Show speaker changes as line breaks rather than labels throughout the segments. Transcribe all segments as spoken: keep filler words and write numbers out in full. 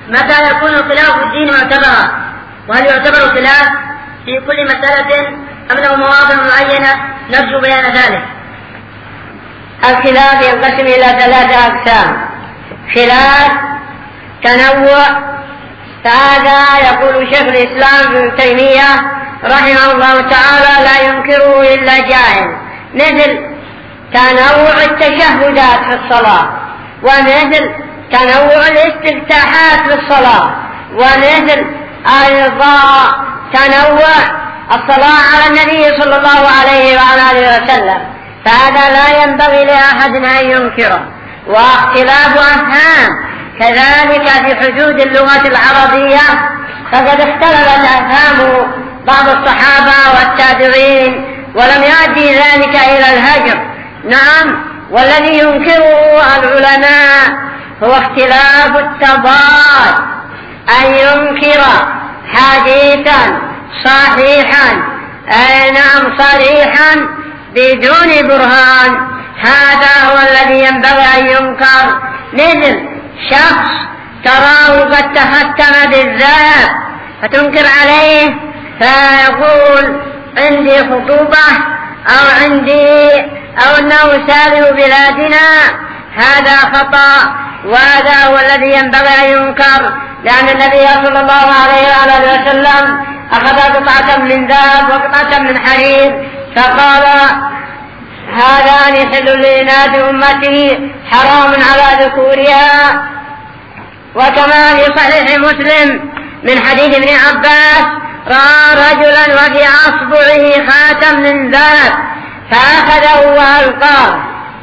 متى يكون الخلاف في الدين معتبرا؟ وهل يعتبر الخلاف في كل مسألة أم له مواضع معينة؟ نرجو بيان ذلك.
الخلاف ينقسم إلى ثلاثة أقسام: خلاف تنوع، فهذا يقول شيخ الإسلام ابن تيمية رحمه الله تعالى لا ينكره إلا جاهل، مثل تنوع التشهدات في الصلاة، ومثل تنوع الاستفتاحات في الصلاة، ومثل أيضا تنوع الصلاة على النبي صلى الله عليه وعلى آله وسلم، فهذا لا ينبغي لأحد أن ينكره. واختلاف أفهام كذلك في حدود اللغة العربية، فقد اختلفت أفهام بعض الصحابة والتابعين ولم يؤدي ذلك إلى الهجر. نعم، والذي ينكره العلماء هو اختلاف التضاد، أن ينكر حديثا صحيحا أي نعم صريحا بدون برهان، هذا هو الذي ينبغي أن ينكر. مثل شخص تراه قد تختم بالذهب فتنكر عليه فيقول عندي خطوبة أو عندي أو أنه سالم بلادنا، هذا خطأ، وهذا هو الذي ينبغي أن ينكر، لأن النبي صلى الله عليه وآله وسلم أخذ قطعة من ذهب وقطعة من حرير فقال هذان حل لإناث أمتي حرام على ذكورها. وكما في صحيح مسلم من حديث ابن عباس رأى رجلا وفي أصبعه خاتم من ذهب فأخذه وألقاه،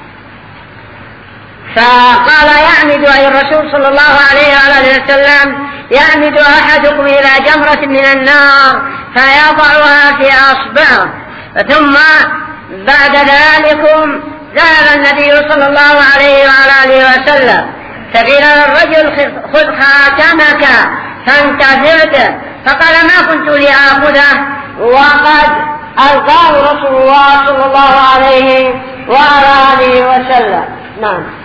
فقال يعمد أي الرسول صلى الله عليه وآله وسلم يعمد أحدكم إلى جمرة من النار فيضعها في أصبعه، ثم بعد ذلك ذهب النبي صلى الله عليه وآله وسلم فقيل للرجل خذ خاتمك فانتفعت، فقال ما كنت لآخذه وقد ألقاه رسول الله صلى الله عليه وآله وسلم. نعم.